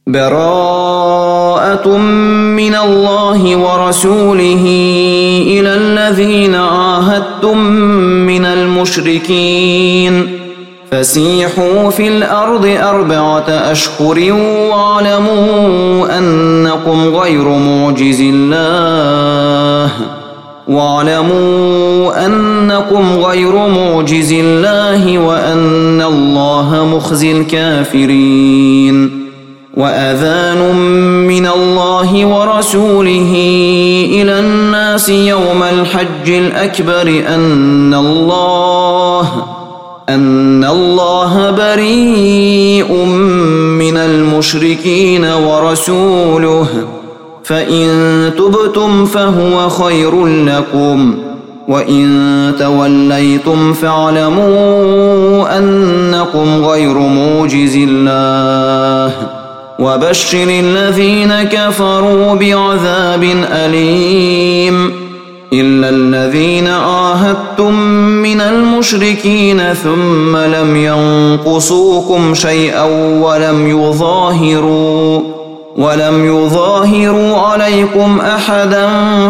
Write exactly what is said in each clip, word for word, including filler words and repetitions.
براءة من الله ورسوله إلى الذين عاهدتم من المشركين فسيحوا في الأرض أربعة أشهر واعلموا أنكم غير معجز الله واعلموا أنكم غير معجز الله وأن الله مخزي الكافرين وأذان من الله ورسوله إلى الناس يوم الحج الأكبر أن الله أن الله بريء من المشركين ورسوله فإن تبتم فهو خير لكم وإن توليتم فاعلموا أنكم غير معجز الله وبشر الذين كفروا بعذاب أليم إلا الذين عاهدتم من المشركين ثم لم ينقصوكم شيئا ولم يظاهروا ولم يظاهروا عليكم أحدا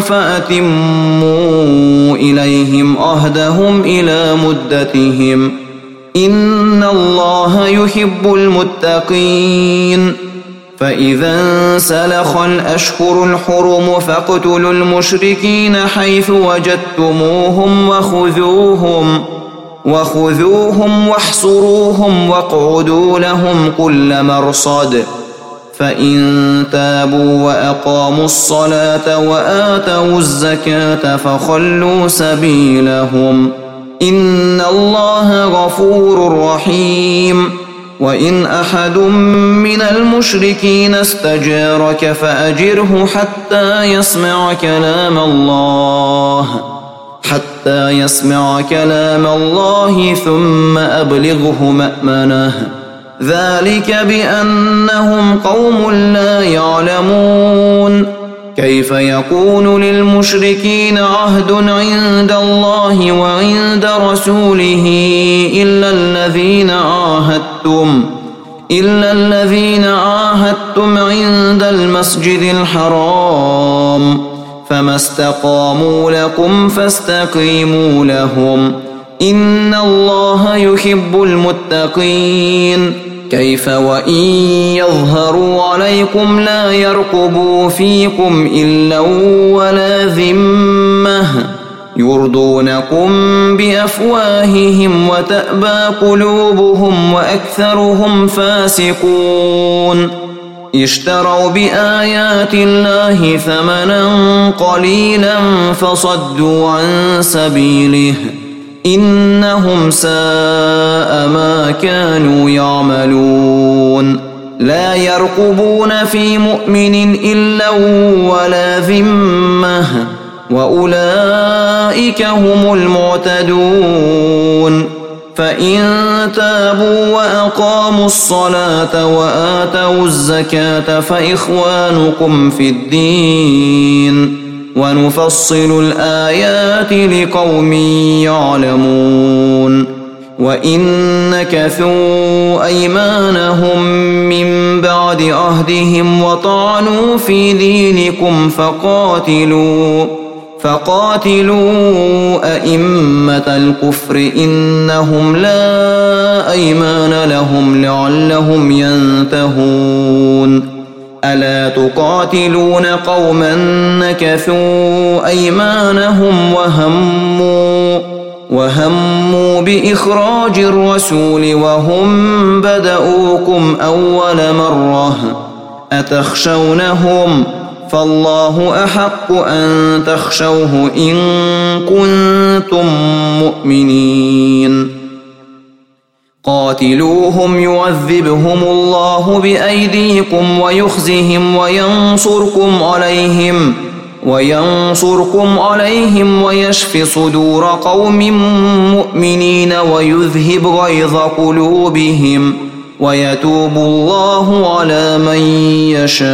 فأتموا إليهم عهدهم إلى مدتهم إن الله يحب المتقين فإذا انسلخ الأشهر الحرم فاقتلوا المشركين حيث وجدتموهم وخذوهم وخذوهم واحصروهم واقعدوا لهم كل مرصد فإن تابوا وأقاموا الصلاة وآتوا الزكاة فخلوا سبيلهم إن الله غفور رحيم وإن أحد من المشركين استجارك فأجره حتى يسمع كلام الله حتى يسمع كلام الله ثم أبلغه مأمنه ذلك بأنهم قوم لا يعلمون كيف يكون للمشركين عهد عند الله وعند رسوله إلا الذين عاهدتم إلا الذين عاهدتم عند المسجد الحرام فما استقاموا لكم فاستقيموا لهم إن الله يحب المتقين كيف وإن يظهروا عليكم لا يرقبوا فيكم إلا ولا ذمة يرضونكم بأفواههم وتأبى قلوبهم وأكثرهم فاسقون اشتروا بآيات الله ثمنا قليلا فصدوا عن سبيله إنهم ساء ما كانوا يعملون لا يرقبون في مؤمن إلا ولا ذمة وأولئك هم المعتدون فإن تابوا وأقاموا الصلاة وآتوا الزكاة فإخوانكم في الدين ونفصل الآيات لقوم يعلمون وإن نكثوا أيمانهم من بعد عهدهم وطعنوا في دينكم فقاتلوا فقاتلوا أئمة الكفر إنهم لا أيمان لهم لعلهم ينتهون ألا تقاتلون قوما نكثوا أيمانهم وهموا وهموا بإخراج الرسول وهم بدؤوكم أول مرة أتخشونهم فالله أحق أن تخشوه إن كنتم مؤمنين قاتلوهم يعذبهم الله بأيديكم ويخزهم وينصركم عليهم وينصركم عليهم ويشف صدور قوم مؤمنين ويذهب غيظ قلوبهم ويتوب الله على من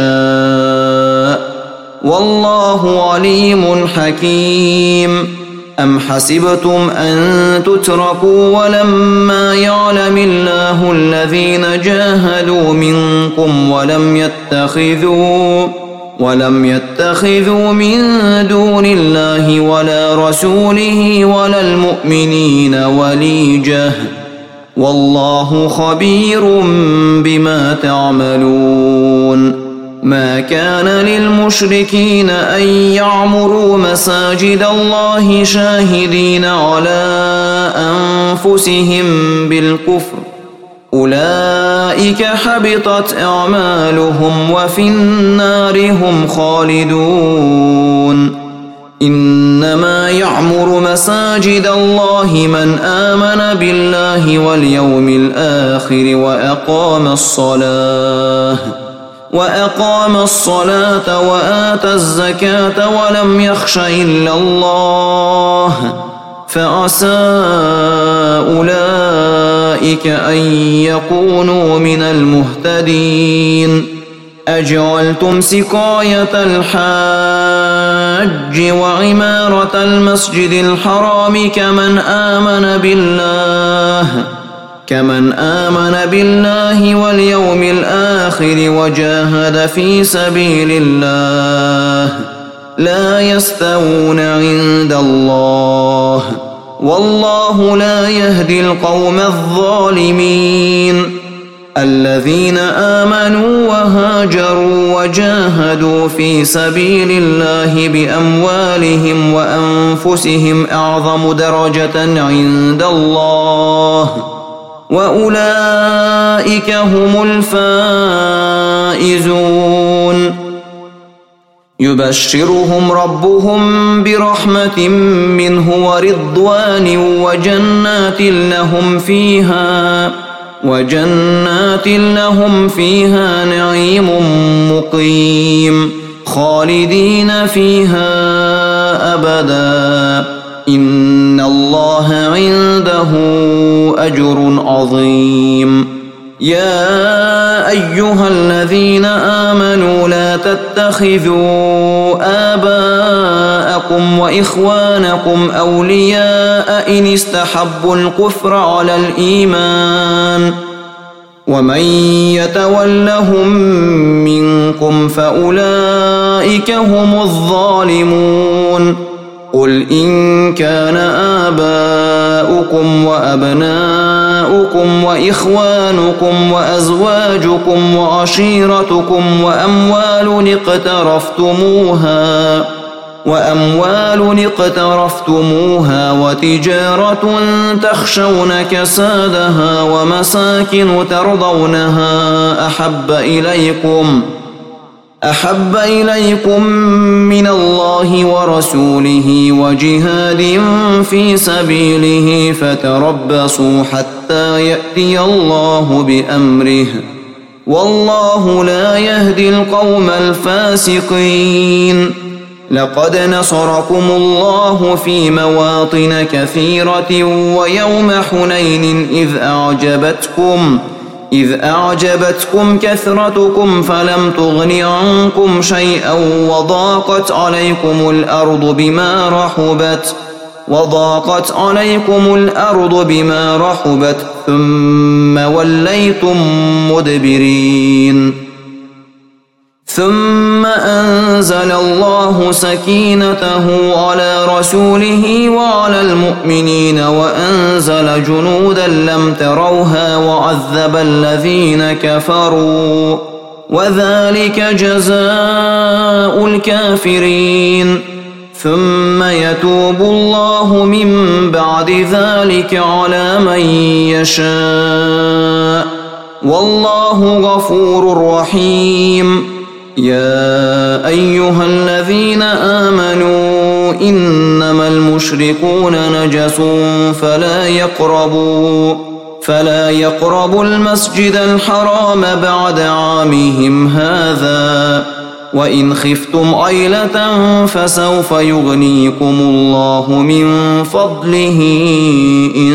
يشاء والله عليم حكيم أم حسبتم أن تتركوا ولما يعلم الله الذين جاهدوا منكم ولم يتخذوا ولم يتخذوا من دون الله ولا رسوله ولا المؤمنين وليجة والله خبير بما تعملون. ما كان للمشركين أن يعمروا مساجد الله شاهدين على أنفسهم بالكفر أولئك حبطت أعمالهم وفي النار هم خالدون. إنما يعمر مساجد الله من آمن بالله واليوم الآخر وأقام الصلاة وأقام الصلاة وآتى الزكاة ولم يخش إلا الله فعسى أولئك أن يكونوا من المهتدين. أجعلتم سقاية الحاج وعمارة المسجد الحرام كمن آمن بالله كمن آمن بالله واليوم الآخر وجاهد في سبيل الله لا يستوون عند الله والله لا يهدي القوم الظالمين. الذين آمنوا وهاجروا وجاهدوا في سبيل الله بأموالهم وأنفسهم أعظم درجة عند الله وأولئك هم الفائزون. يبشرهم ربهم برحمة منه ورضوان وجنات لهم فيها وجنات لهم فيها نعيم مقيم خالدين فيها أبدا إن الله عنده أجر عظيم. يا أيها الذين آمنوا لا تتخذوا آباءكم وإخوانكم أولياء إن استحبوا الكفر على الإيمان ومن يتولهم منكم فأولئك هم الظالمون. قل إن كان آباؤكم وأبناؤكم وإخوانكم وأزواجكم وعشيرتكم وأموال اقترفتموها وأموال اقترفتموها وتجارة تخشون كسادها ومساكن ترضونها أحب إليكم أحب إليكم من الله ورسوله وجهاد في سبيله فتربصوا حتى يأتي الله بأمره والله لا يهدي القوم الفاسقين. لقد نصركم الله في مواطن كثيرة ويوم حنين إذ أعجبتكم إذ أعجبتكم كثرتكم فلم تغن عنكم شيئا وضاقت عليكم الأرض بما رحبت وضاقت عليكم الأرض بما رحبت ثم وليتم مدبرين. ثم أنزل الله سكينته على رسوله وعلى المؤمنين وأنزل جنودا لم تروها وعذب الذين كفروا وذلك جزاء الكافرين. ثم يتوب الله من بعد ذلك على من يشاء والله غفور رحيم. يا أيها الذين آمنوا إنما المشركون نجس فلا يقربوا فلا يقربوا المسجد الحرام بعد عامهم هذا وإن خفتم عيلة فسوف يغنيكم الله من فضله إن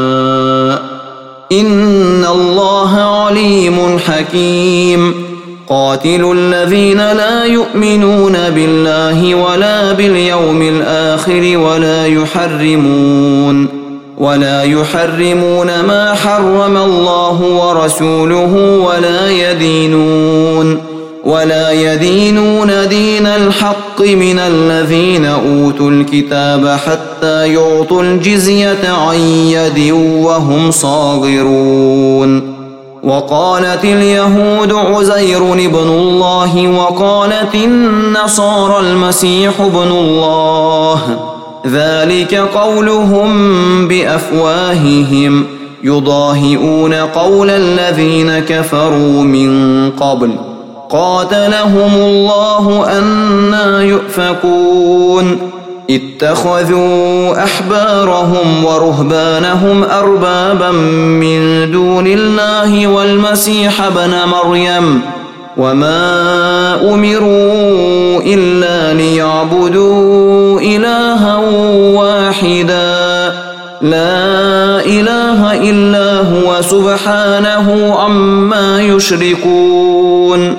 شاء إن الله عليم حكيم. قاتلوا الذين لا يؤمنون بالله ولا باليوم الآخر ولا يحرمون ولا يحرمون ما حرم الله ورسوله ولا يدينون ولا يدينون دين الحق من الذين أوتوا الكتاب حتى يعطوا الجزية عن يد وهم صاغرون. وقالت اليهود عزير ابن الله وقالت النصارى المسيح ابن الله، ذلك قولهم بأفواههم يضاهئون قول الذين كفروا من قبل قاتلهم الله أنى يؤفكون. اتخذوا أحبارهم ورهبانهم أربابا من دون الله والمسيح ابن مريم وما أمروا إلا ليعبدوا إلها واحدا لا إله إلا هو سبحانه عما يشركون.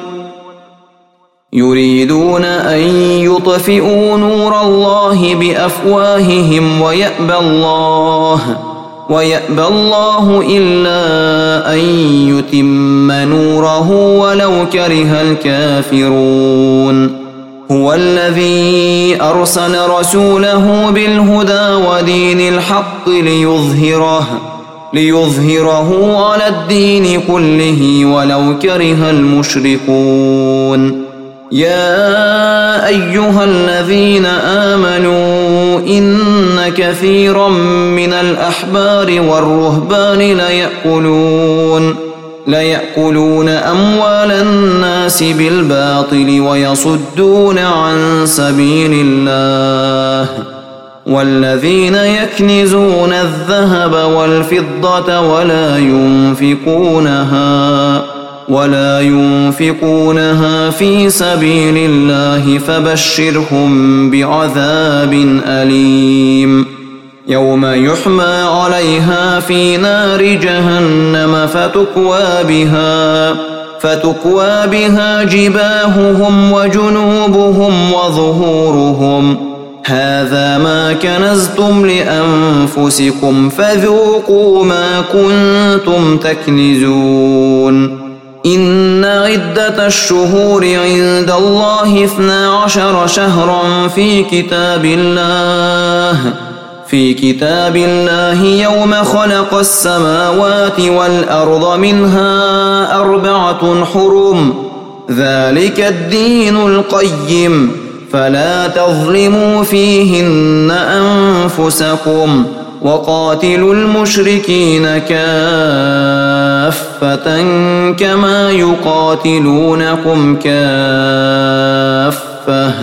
يريدون أن يطفئوا نور الله بأفواههم ويأبى الله ويأبى الله إلا أن يتم نوره ولو كره الكافرون. هو الذي أرسل رسوله بالهدى ودين الحق ليظهره ليظهره على الدين كله ولو كره المشركون. يا أيها الذين آمنوا إن كثيرا من الأحبار والرهبان ليأكلون ليأكلون أموال الناس بالباطل ويصدون عن سبيل الله. والذين يكنزون الذهب والفضة ولا ينفقونها ولا ينفقونها في سبيل الله فبشرهم بعذاب أليم. يوم يحمى عليها في نار جهنم فتكوى بها فتكوى بها جباههم وجنوبهم وظهورهم هذا ما كنزتم لأنفسكم فذوقوا ما كنتم تكنزون. إن عدة الشهور عند الله اثنا عشر شهرا في كتاب الله في كتاب الله يوم خلق السماوات والأرض منها أربعة حرم ذلك الدين القيم فلا تظلموا فيهن أنفسكم وقاتلوا المشركين كافة كما يقاتلونكم كافة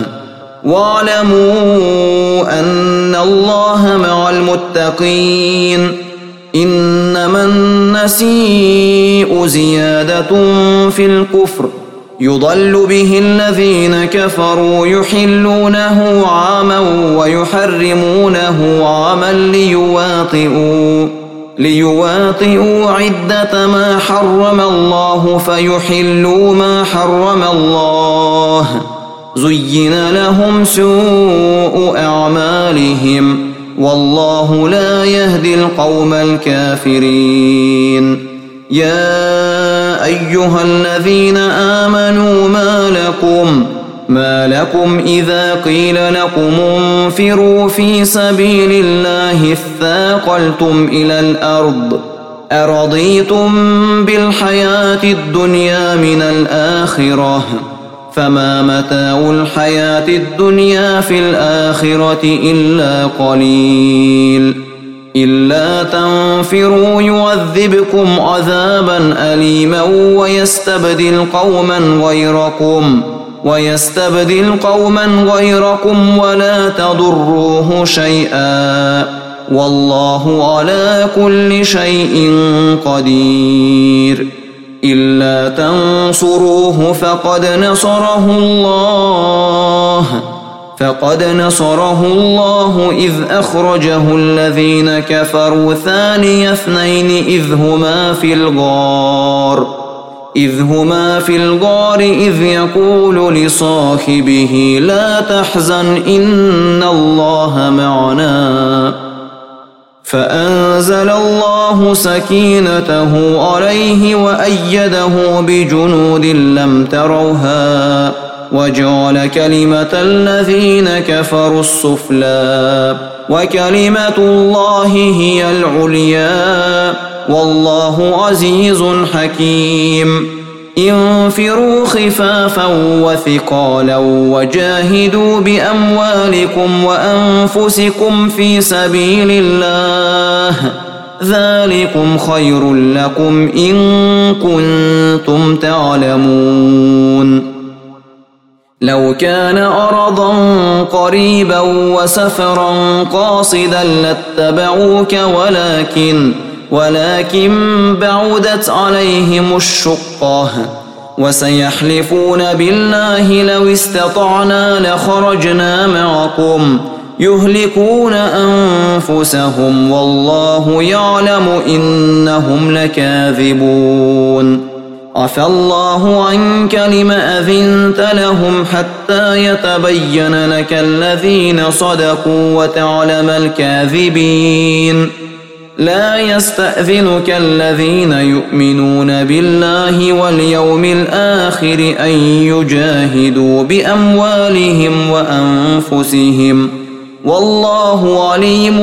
واعلموا أن الله مع المتقين. إنما النسيء زيادة في الكفر يضل به الذين كفروا يحلونه عاما ويحرمونه عاما ليواطئوا ليواطئوا عدة ما حرم الله فيحلوا ما حرم الله. زين لهم سوء أعمالهم والله لا يهدي القوم الكافرين. يا أيها الذين آمنوا ما لكم ما لكم إذا قيل لكم انفروا في سبيل الله اثاقلتم إلى الأرض أرضيتم بالحياة الدنيا من الآخرة فما متاع الحياة الدنيا في الآخرة إلا قليل. إلا تنفروا يعذبكم عذابا أليما ويستبدل قوما غيركم ويستبدل قوما غيركم ولا تضروه شيئا والله على كل شيء قدير. إلا تنصروه فقد نصره الله فقد نصره الله إذ أخرجه الذين كفروا ثاني اثنين إذ هما في الغار إذ هما في الغار إذ يقول لصاحبه لا تحزن إن الله معنا فأنزل الله سكينته عليه وأيده بجنود لم تروها وجعل كلمة الذين كفروا السفلى وكلمة الله هي العليا والله عزيز حكيم انفروا خفافا وثقالا وجاهدوا بأموالكم وأنفسكم في سبيل الله ذلكم خير لكم إن كنتم تعلمون لو كان أرضا قريبا وسفرا قاصدا لاتبعوك ولكن ولكن بعدت عليهم الشقة وسيحلفون بالله لو استطعنا لخرجنا معكم يهلكون أنفسهم والله يعلم إنهم لكاذبون عفى الله عنك لم أذنت لهم حتى يتبين لك الذين صدقوا وتعلم الكاذبين لا يستأذنك الذين يؤمنون بالله واليوم الآخر أن يجاهدوا بأموالهم وأنفسهم والله عليم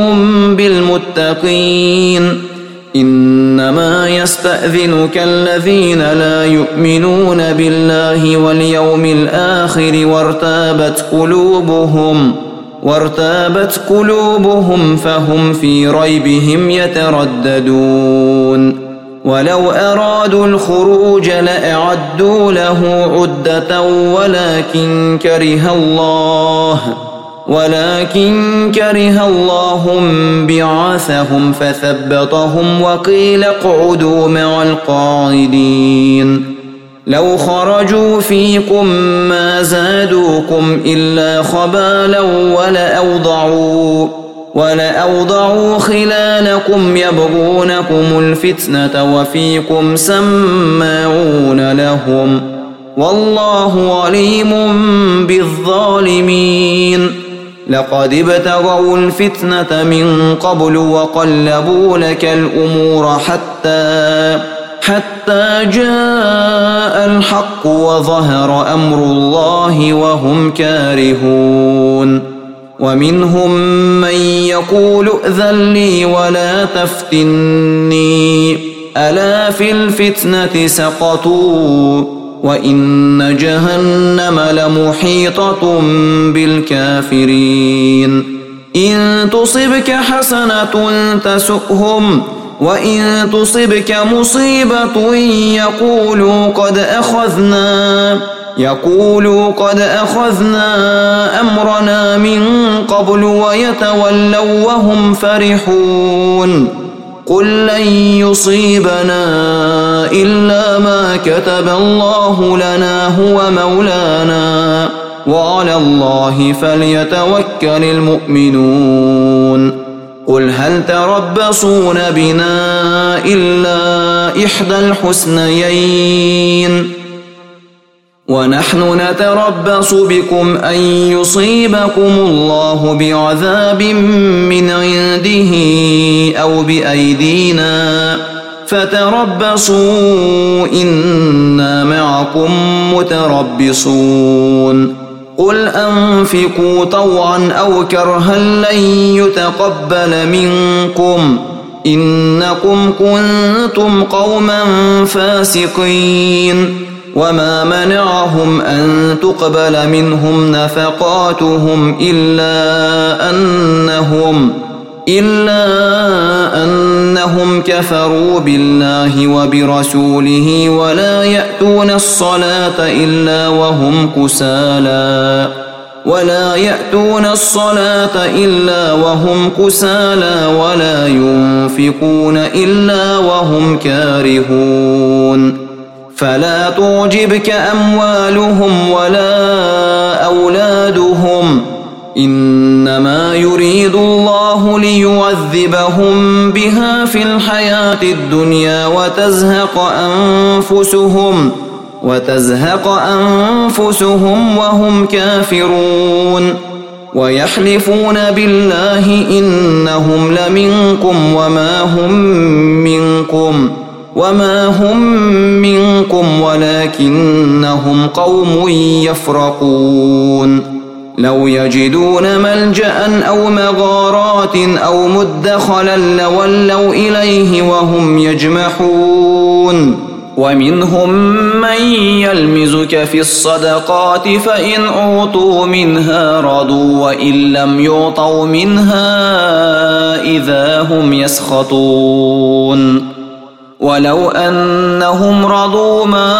بالمتقين إنما يستأذنك الذين لا يؤمنون بالله واليوم الآخر وارتابت قلوبهم وارتابت قلوبهم فهم في ريبهم يترددون ولو أرادوا الخروج لأعدوا له عدة ولكن كره الله ولكن كره الله بعاثهم فثبطهم وقيل اقعدوا مع القاعدين لو خرجوا فيكم ما زادوكم إلا خبالا ولأوضعوا ولأوضعوا خلالكم يبغونكم الفتنة وفيكم سماعون لهم والله عليم بالظالمين لقد ابتغوا الفتنة من قبل وقلبوا لك الأمور حتى حتى جاء الحق وظهر أمر الله وهم كارهون ومنهم من يقول ائذن لي ولا تفتني ألا في الفتنة سقطوا وإن جهنم لمحيطة بالكافرين إن تصبك حسنة تسؤهم وإن تصبك مصيبة يقولوا قد أخذنا يقولوا قد أخذنا أمرنا من قبل ويتولوا وهم فرحون قل لن يصيبنا إلا ما كتب الله لنا هو مولانا وعلى الله فليتوكل المؤمنون قل هل تربصون بنا إلا إحدى الحسنيين ونحن نتربص بكم أن يصيبكم الله بعذاب من عنده أو بأيدينا فتربصوا إنا معكم متربصون قل أنفقوا طوعا أو كرها لن يتقبل منكم إنكم كنتم قوما فاسقين وما منعهم أن تقبل منهم نفقاتهم إلا أنهم إلا أنهم كفروا بالله وبرسوله ولا يأتون الصلاة إلا وهم كسالى ولا يأتون الصلاة إلا وهم كسالى ولا ينفقون إلا وهم كارهون فلا تعجبك أموالهم ولا أولادهم إنما يريد الله ليعذبهم بها في الحياة الدنيا وتزهق أنفسهم وتزهق أنفسهم وهم كافرون ويحلفون بالله إنهم لمنكم وما هم منكم وما هم منكم ولكنهم قوم يفرقون لو يجدون ملجأ أو مغارات أو مدخلا لولوا إليه وهم يجمحون ومنهم من يلمزك في الصدقات فإن أعطوا منها رضوا وإن لم يعطوا منها إذا هم يسخطون ولو أنهم رضوا ما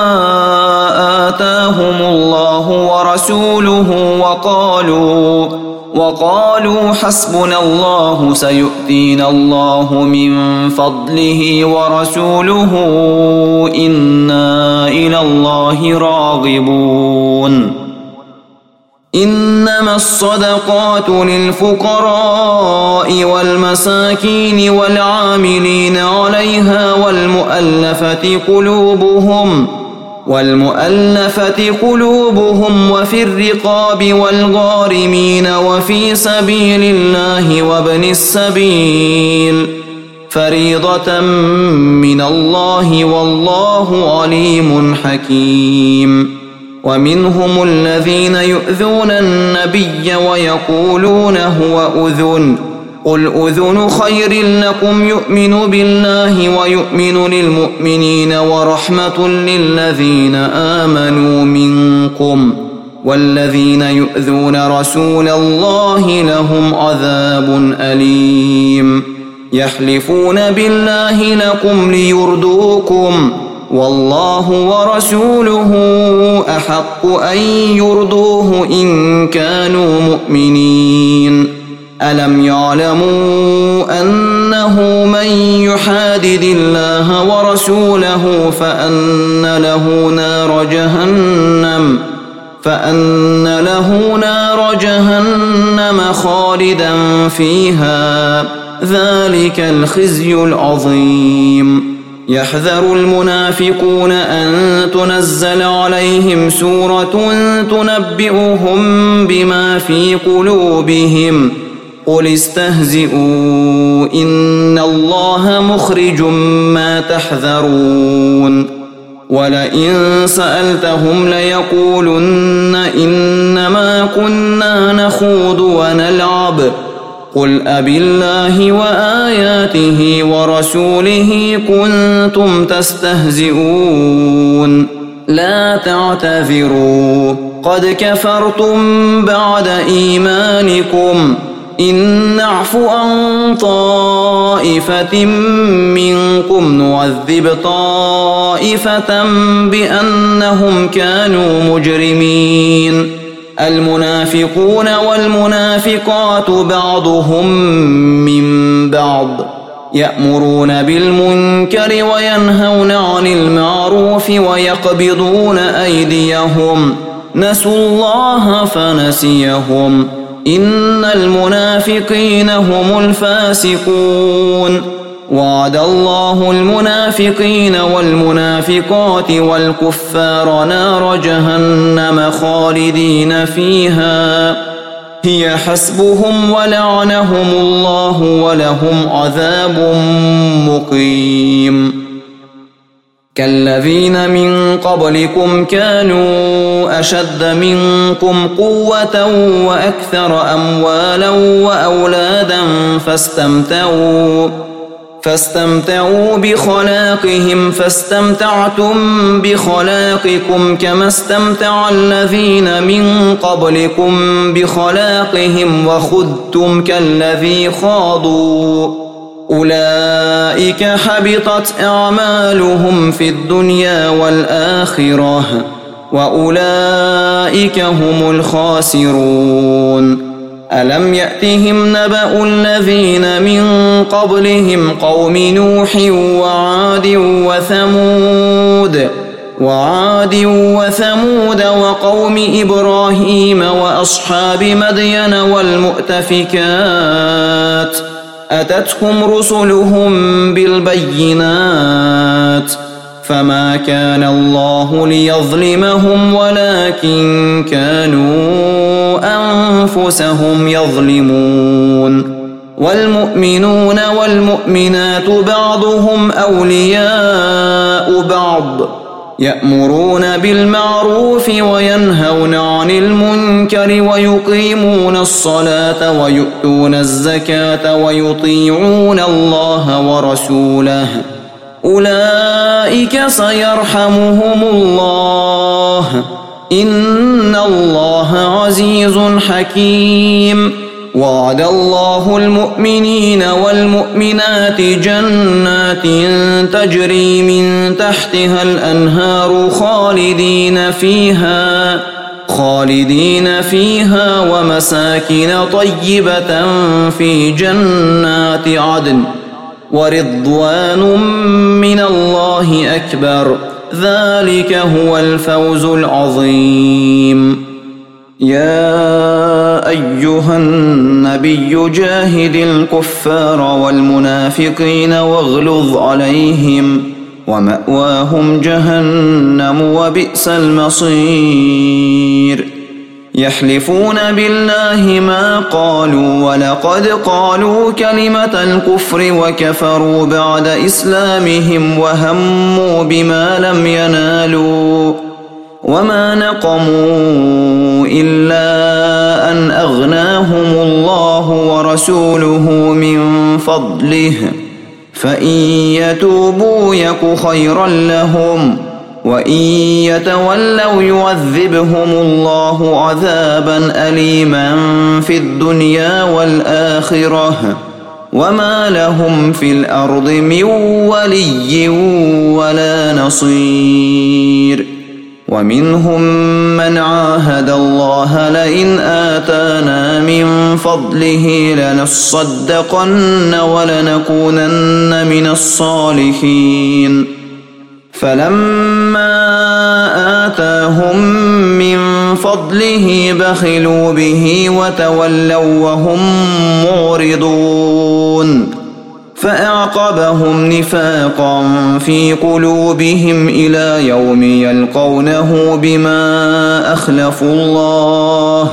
آتاهم الله ورسوله وقالوا وقالوا حسبنا الله سيؤتينا الله من فضله ورسوله إنا إلى الله راغبون إنما الصدقات للفقراء والمساكين والعاملين عليها والمؤلفة قلوبهم والمؤلفة قلوبهم وفي الرقاب والغارمين وفي سبيل الله وابن السبيل فريضة من الله والله عليم حكيم ومنهم الذين يؤذون النبي ويقولون هو أذن قل أذن خير لكم يؤمن بالله ويؤمن للمؤمنين ورحمة للذين آمنوا منكم والذين يؤذون رسول الله لهم عذاب أليم يحلفون بالله لكم ليرضوكم والله ورسوله أحق أن يرضوه إن كانوا مؤمنين ألم يعلموا أنه من يحادد الله ورسوله فأن له نار جهنم فأن له نار جهنم خالدا فيها ذلك الخزي العظيم يحذر المنافقون أن تنزل عليهم سورة تنبئهم بما في قلوبهم قل استهزئوا إن الله مخرج ما تحذرون ولئن سألتهم ليقولن إنما كنا نخوض ونلعب قل أبالله وآياته ورسوله كنتم تستهزئون لا تعتذروا قد كفرتم بعد إيمانكم إن نعف عن طائفة منكم نعذب طائفة بأنهم كانوا مجرمين المنافقون والمنافقات بعضهم من بعض يأمرون بالمنكر وينهون عن المعروف ويقبضون أيديهم نسوا الله فنسيهم إن المنافقين هم الفاسقون وعد الله المنافقين والمنافقات والكفار نار جهنم خالدين فيها هي حسبهم ولعنهم الله ولهم عذاب مقيم كالذين من قبلكم كانوا أشد منكم قوة وأكثر أموالا وأولادا فاستمتعوا فاستمتعوا بخلاقهم فاستمتعتم بخلاقكم كما استمتع الذين من قبلكم بخلاقهم وخذتم كالذي خاضوا أولئك حبطت أعمالهم في الدنيا والآخرة وأولئك هم الخاسرون ألم يأتهم نبأ الذين من قبلهم قوم نوح وعاد وثمود وعاد وثمود وقوم إبراهيم وأصحاب مدين والمؤتفكات أتتهم رسلهم بالبينات فما كان الله ليظلمهم ولكن كانوا أنفسهم يظلمون والمؤمنون والمؤمنات بعضهم أولياء بعض يأمرون بالمعروف وينهون عن المنكر ويقيمون الصلاة ويؤتون الزكاة ويطيعون الله ورسوله أولئك سيرحمهم الله إن الله عزيز حكيم وعد الله المؤمنين والمؤمنات جنات تجري من تحتها الأنهار خالدين فيها خالدين فيها ومساكن طيبة في جنات عدن ورضوان من الله أكبر ذلك هو الفوز العظيم. يا أيها النبي جاهد الكفار والمنافقين واغلظ عليهم ومأواهم جهنم وبئس المصير. يحلفون بالله ما قالوا ولقد قالوا كلمة الكفر وكفروا بعد إسلامهم وهموا بما لم ينالوا وما نقموا إلا أن أغناهم الله ورسوله من فضله فإن يتوبوا يك خيرا لهم وإن يتولوا يعذبهم الله عذابا أليما في الدنيا والآخرة وما لهم في الأرض من ولي ولا نصير. ومنهم من عاهد الله لئن آتانا من فضله لنصدقن ولنكونن من الصالحين فلما آتاهم من فضله بخلوا به وتولوا وهم معرضون فأعقبهم نفاقا في قلوبهم إلى يوم يلقونه بما أخلفوا الله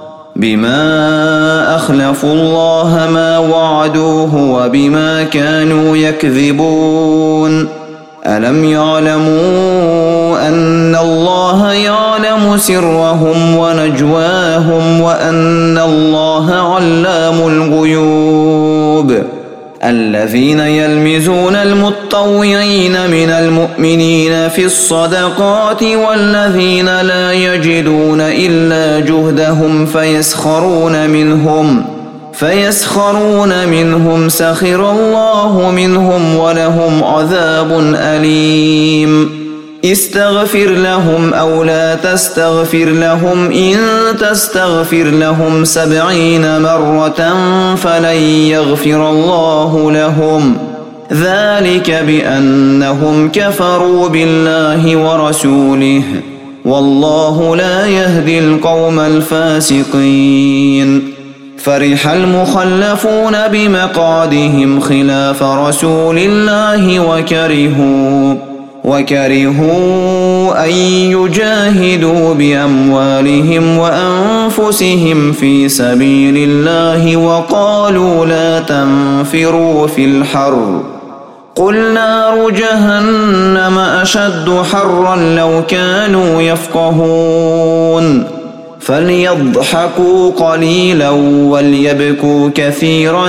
بما أخلفوا الله ما وعدوه وبما كانوا يكذبون. ألم يعلموا أن الله يعلم سرهم ونجواهم وأن الله علام الغيوب. الذين يلمزون المتطوعين من المؤمنين في الصدقات والذين لا يجدون إلا جهدهم فيسخرون منهم فيسخرون منهم سخر الله منهم ولهم عذاب أليم. استغفر لهم أو لا تستغفر لهم إن تستغفر لهم سبعين مرة فلن يغفر الله لهم ذلك بأنهم كفروا بالله ورسوله والله لا يهدي القوم الفاسقين. فرح المخلفون بمقعدهم خلاف رسول الله وكرهوا وكرهوا أن يجاهدوا بأموالهم وأنفسهم في سبيل الله وقالوا لا تنفروا في الحر قل نار جهنم أشد حرا لو كانوا يفقهون. فليضحكوا قليلا وليبكوا كثيرا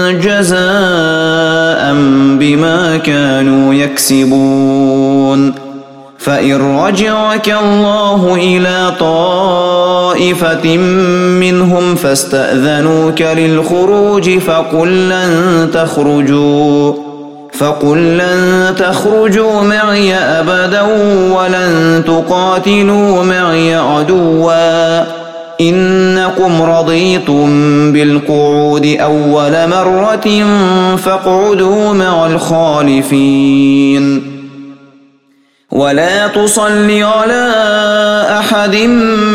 جزاء بما كانوا يكسبون. فإن رجعك الله إلى طائفة منهم فاستأذنوك للخروج فقل لن تخرجوا فقل لن تخرجوا معي أبدا ولن تقاتلوا معي عدوا إنكم رضيتم بالقعود أول مرة فاقعدوا مع الخالفين. ولا تصل على أحد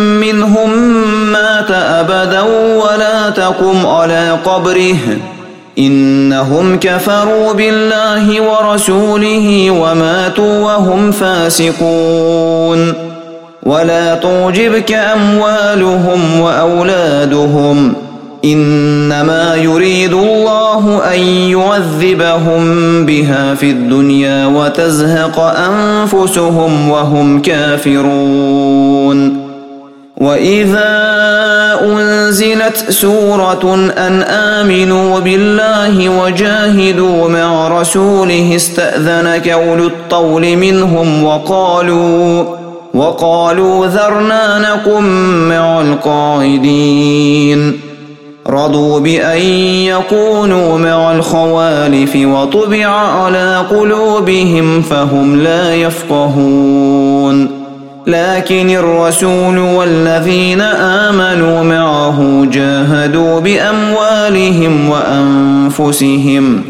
منهم مات أبدا ولا تقم على قبره إنهم كفروا بالله ورسوله وماتوا وهم فاسقون ولا تعجبك أموالهم وأولادهم إنما يريد الله أن يعذبهم بها في الدنيا وتزهق أنفسهم وهم كافرون وإذا أنزلت سورة أن آمنوا بالله وجاهدوا مع رسوله استأذنك أولو الطول منهم وقالوا وقالوا ذرنا نكن مع القاعدين رضوا بأن يكونوا مع الخوالف وطبع على قلوبهم فهم لا يفقهون لكن الرسول والذين آمنوا معه جاهدوا بأموالهم وأنفسهم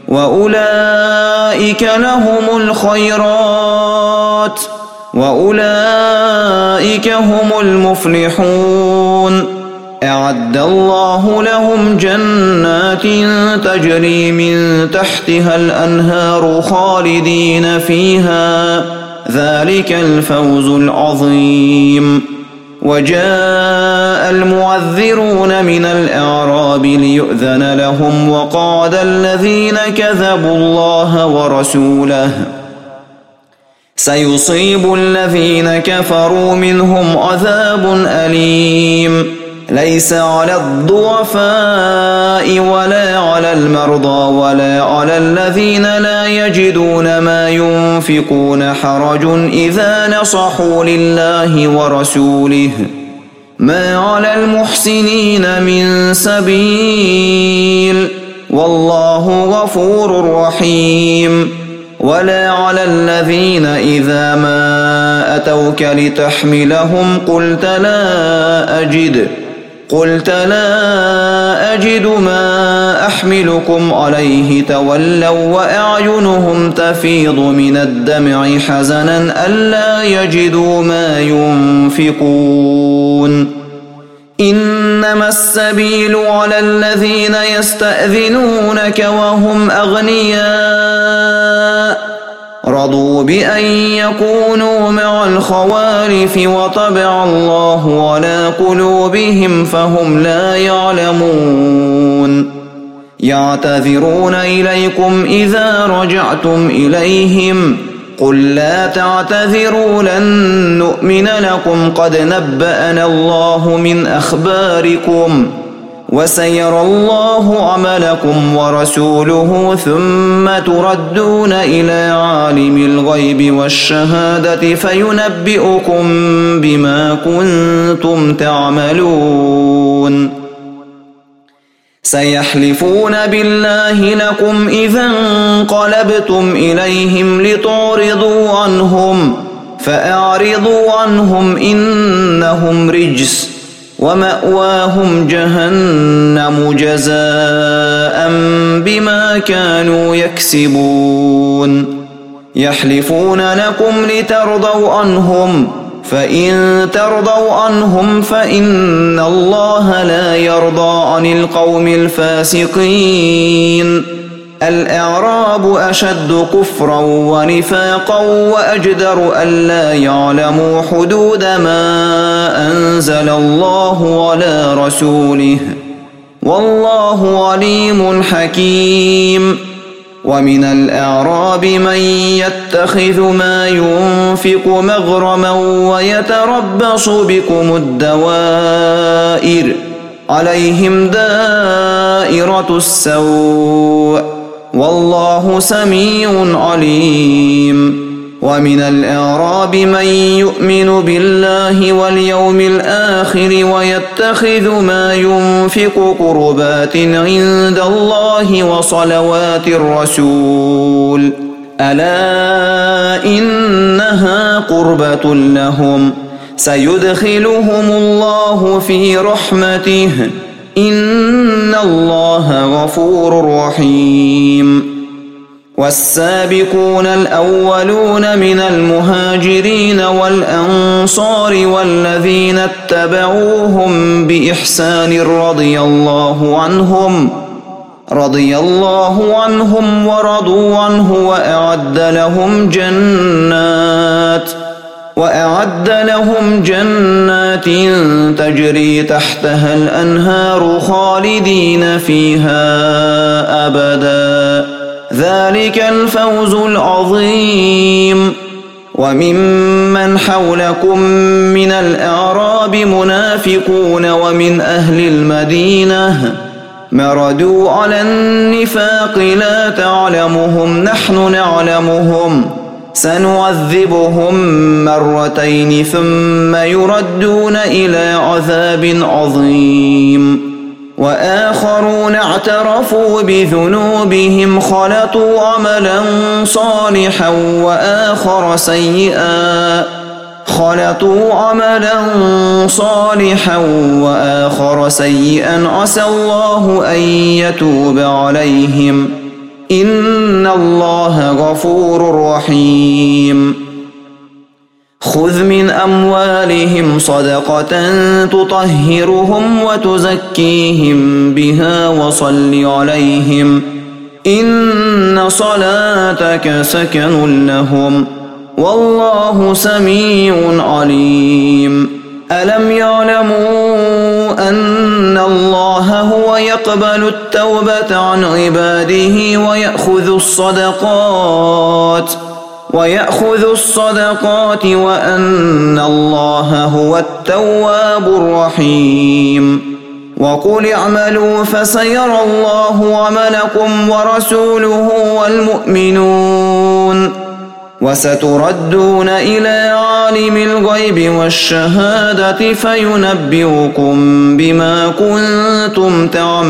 وأولئك لهم الخيرات وأولئك هم المفلحون أعد الله لهم جنات تجري من تحتها الأنهار خالدين فيها ذلك الفوز العظيم وجاء المعذرون من الأعراب ليؤذن لهم وقال الذين كذبوا الله ورسوله سيصيب الذين كفروا منهم عذاب أليم ليس على الضعفاء ولا على المرضى ولا على الذين لا يجدون ما ينفقون حرج إذا نصحوا لله ورسوله ما على المحسنين من سبيل والله غفور رحيم ولا على الذين إذا ما أتوك لتحملهم قلت لا أجد قلت لا أجد ما أحملكم عليه تولوا وأعينهم تفيض من الدمع حزنا ألا يجدوا ما ينفقون إنما السبيل على الذين يستأذنونك وهم أغنياء رضوا بأن يكونوا مع الخوالف وطبع الله على قلوبهم فهم لا يعلمون يعتذرون إليكم إذا رجعتم إليهم قل لا تعتذروا لن نؤمن لكم قد نبأنا الله من أخباركم وسيرى الله عملكم ورسوله ثم تردون إلى عالم الغيب والشهادة فينبئكم بما كنتم تعملون سيحلفون بالله لكم إذا انقلبتم إليهم لتعرضوا عنهم فأعرضوا عنهم إنهم رجس ومأواهم جهنم جزاء بما كانوا يكسبون يحلفون لكم لترضوا عنهم فإن ترضوا عنهم فإن الله لا يرضى عن القوم الفاسقين الأعراب أشد كفرا ونفاقا وأجدر ألا يعلموا حدود ما أنزل الله على رسوله والله عليم حكيم ومن الأعراب من يتخذ ما ينفق مغرما ويتربص بكم الدوائر عليهم دائرة السوء والله سميع عليم ومن الأعراب من يؤمن بالله واليوم الآخر ويتخذ ما ينفق قربات عند الله وصلوات الرسول ألا إنها قربة لهم سيدخلهم الله في رحمته إن الله غفور رحيم والسابقون الأولون من المهاجرين والأنصار والذين اتبعوهم بإحسان رضي الله عنهم رضي الله عنهم ورضوا عنه وأعد لهم جنات وأعد لهم جنات تجري تحتها الأنهار خالدين فيها أبدا ذلك الفوز العظيم. وممن حولكم من الأعراب منافقون ومن أهل المدينة مردوا على النفاق لا تعلمهم نحن نعلمهم سنعذبهم مرتين ثم يردون إلى عذاب عظيم. وآخرون اعترفوا بذنوبهم خلطوا عملا صالحا وآخر سيئا خلطوا عملا صالحا وآخر سيئا عسى الله أن يتوب عليهم إن الله غفور رحيم. خذ من أموالهم صدقة تطهرهم وتزكيهم بها وصل عليهم إن صلاتك سكن لهم والله سميع عليم. ألم يعلموا أن الله هو يقبل التوبة عن عباده ويأخذ الصدقات ويأخذ الصدقات وأن الله هو التواب الرحيم. وقل اعملوا فسيرى الله عملكم ورسوله والمؤمنون وستردون إلى عالم الغيب والشهادة فينبئكم بما كنتم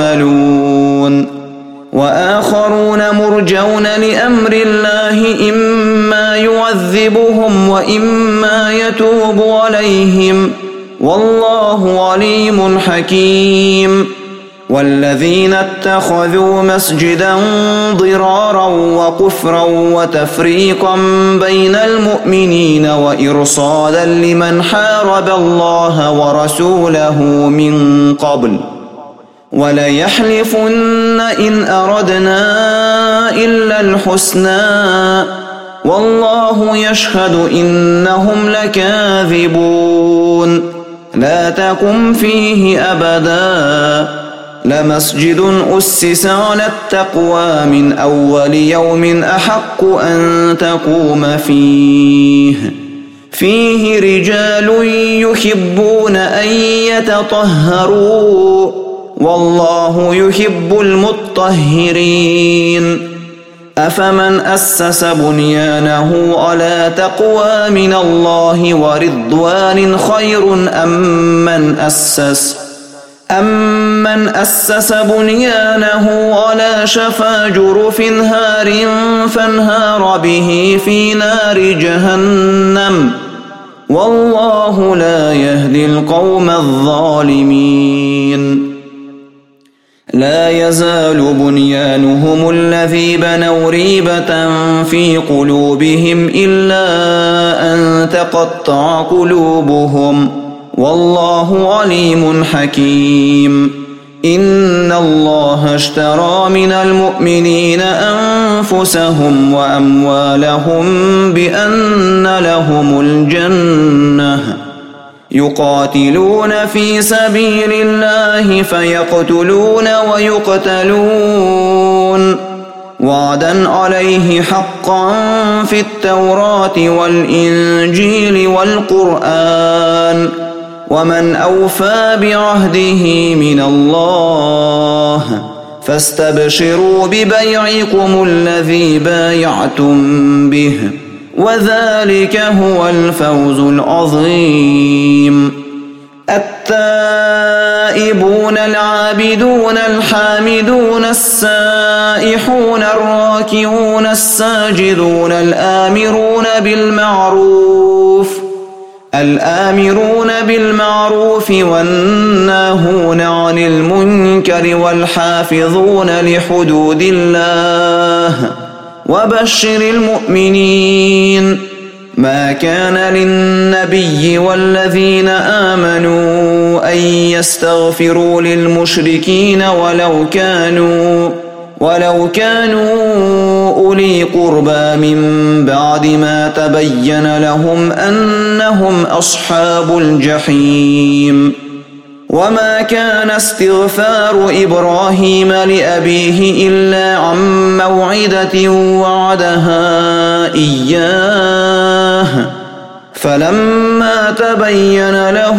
تعملون. وآخرون مرجون لأمر الله إما يعذبهم وإما يتوب عليهم والله عليم حكيم. والذين اتخذوا مسجدا ضرارا وكفرا وتفريقا بين المؤمنين وإرصادا لمن حارب الله ورسوله من قبل وليحلفن إن أردنا إلا الحسنى والله يشهد إنهم لكاذبون. لا تقم فيه أبدا لمسجد أسس على التقوى من أول يوم أحق أن تقوم فيه فيه رجال يحبون أن يتطهروا والله يحب المطهرين. أفمن أسس بنيانه على تقوى من الله ورضوان خير أم من أسس أمن أسس بنيانه على شفا جرف هار فانهار به في نار جهنم والله لا يهدي القوم الظالمين. لا يزال بنيانهم الذي بنوا ريبة في قلوبهم إلا أن تقطع قلوبهم والله عليم حكيم. إن الله اشترى من المؤمنين أنفسهم وأموالهم بأن لهم الجنة يقاتلون في سبيل الله فيقتلون ويقتلون وعدا عليه حقا في التوراة والإنجيل والقرآن ومن أوفى بعهده من الله فاستبشروا ببيعكم الذي بايعتم به وذلك هو الفوز العظيم. التائبون العابدون الحامدون السائحون الراكعون الساجدون الآمرون بالمعروف الآمرون بالمعروف والناهون عن المنكر والحافظون لحدود الله وبشر المؤمنين. ما كان للنبي والذين آمنوا أن يستغفروا للمشركين ولو كانوا ولو كانوا أولي قربى من بعد ما تبين لهم أنهم أصحاب الجحيم. وما كان استغفار إبراهيم لأبيه إلا عن موعدة وعدها إياه فلما تبين له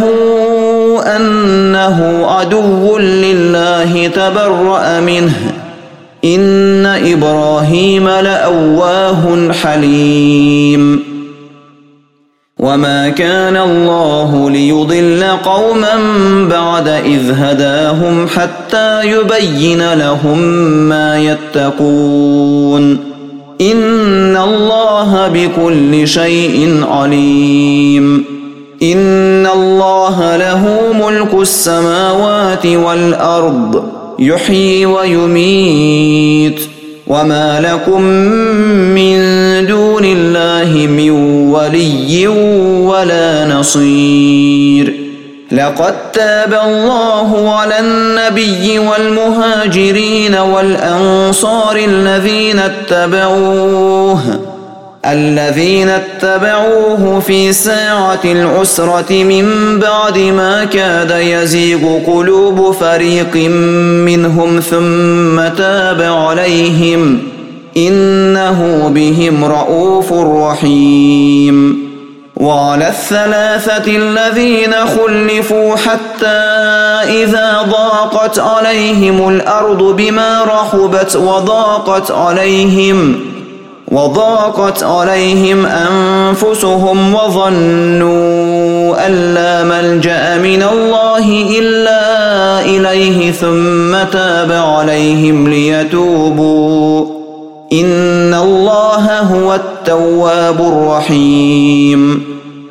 أنه عدو لله تبرأ منه إن إبراهيم لأواه حليم. وما كان الله ليضل قوما بعد إذ هداهم حتى يبين لهم ما يتقون إن الله بكل شيء عليم. إن الله له ملك السماوات والأرض يحيي ويميت وما لكم من دون الله من ولي ولا نصير. لقد تاب الله على النبي والمهاجرين والأنصار الذين اتبعوه الذين اتبعوه في ساعة العسرة من بعد ما كاد يزيغ قلوب فريق منهم ثم تاب عليهم إنه بهم رءوف رحيم. وعلى الثلاثة الذين خلفوا حتى إذا ضاقت عليهم الأرض بما رحبت وضاقت عليهم وضاقت عليهم أنفسهم وظنوا أن لا ملجأ من الله إلا إليه ثم تاب عليهم ليتوبوا إن الله هو التواب الرحيم.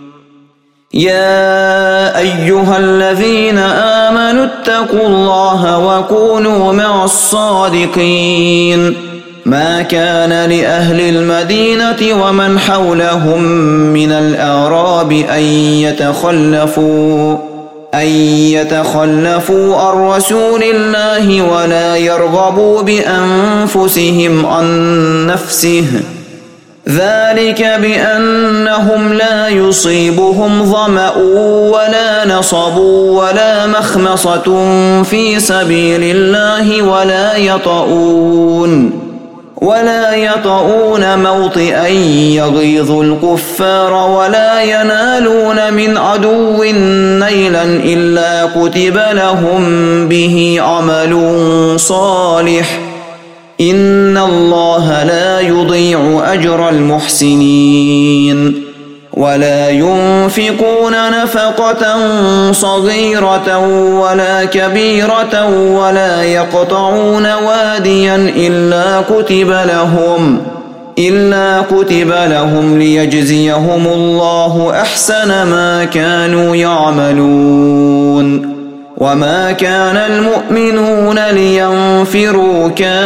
يا أيها الذين آمنوا اتقوا الله وكونوا مع الصادقين. ما كان لأهل المدينة ومن حولهم من الأعراب أن يتخلفوا أن يتخلفوا عن رسول الله ولا يرغبوا بأنفسهم عن نفسه ذلك بأنهم لا يصيبهم ظمأ ولا نصب ولا مخمصة في سبيل الله ولا يطؤون ولا يطؤون موطئا يغيظ الكفار ولا ينالون من عدو نيلا إلا كتب لهم به عمل صالح إن الله لا يضيع أجر المحسنين. ولا ينفقون نفقة صغيرة ولا كبيرة ولا يقطعون واديا إلا كتب لهم إلا كتب لهم ليجزيهم الله أحسن ما كانوا يعملون. وما كان المؤمنون لينفروا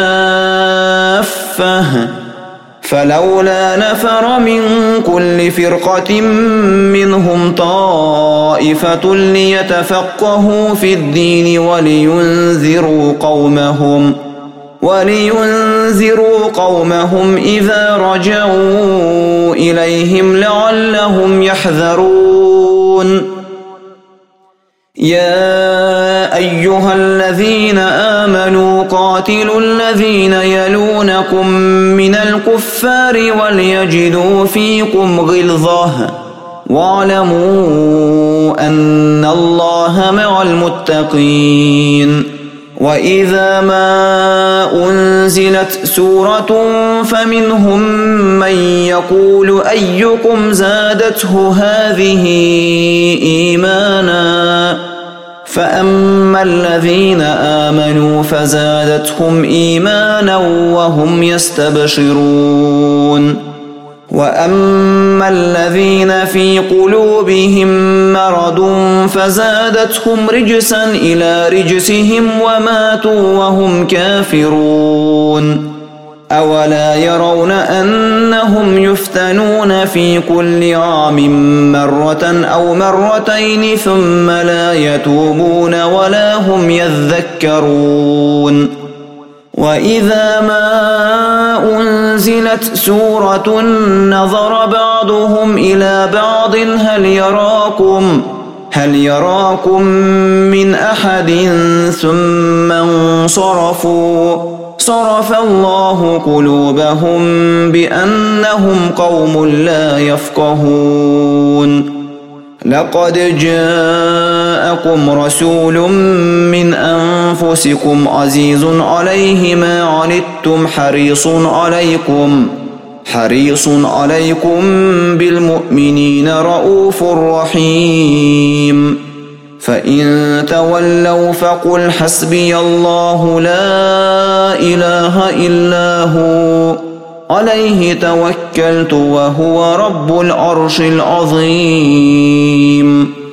كافة فلولا نفر من كل فرقة منهم طائفة ليتفقهوا في الدين ولينذروا قومهم ولينذروا قومهم إذا رجعوا إليهم لعلهم يحذرون. يا أيها الذين آمنوا قاتلوا الذين يلونكم من الكفار وليجدوا فيكم غلظة واعلموا أن الله مع المتقين. وإذا ما أنزلت سورة فمنهم من يقول أيكم زادته هذه إيمانا فأما الذين آمنوا فزادتهم إيمانا وهم يستبشرون. وأما الذين في قلوبهم مرض فزادتهم رجسا إلى رجسهم وماتوا وهم كافرون. أولا يرون أنهم يفتنون في كل عام مرة أو مرتين ثم لا يتوبون ولا هم يذكرون. وإذا ما أنزلت سورة نظر بعضهم إلى بعض هل يراكم هل يراكم من أحد ثم انصرفوا صرف الله قلوبهم بأنهم قوم لا يفقهون لقد جاءكم رسول من أنفسكم عزيز عليه ما عنتم حريص عليكم حريص عليكم بالمؤمنين رؤوف رحيم فإن تولوا فقل حسبي الله لا إله إلا هو عليه توكلت وهو رب العرش العظيم.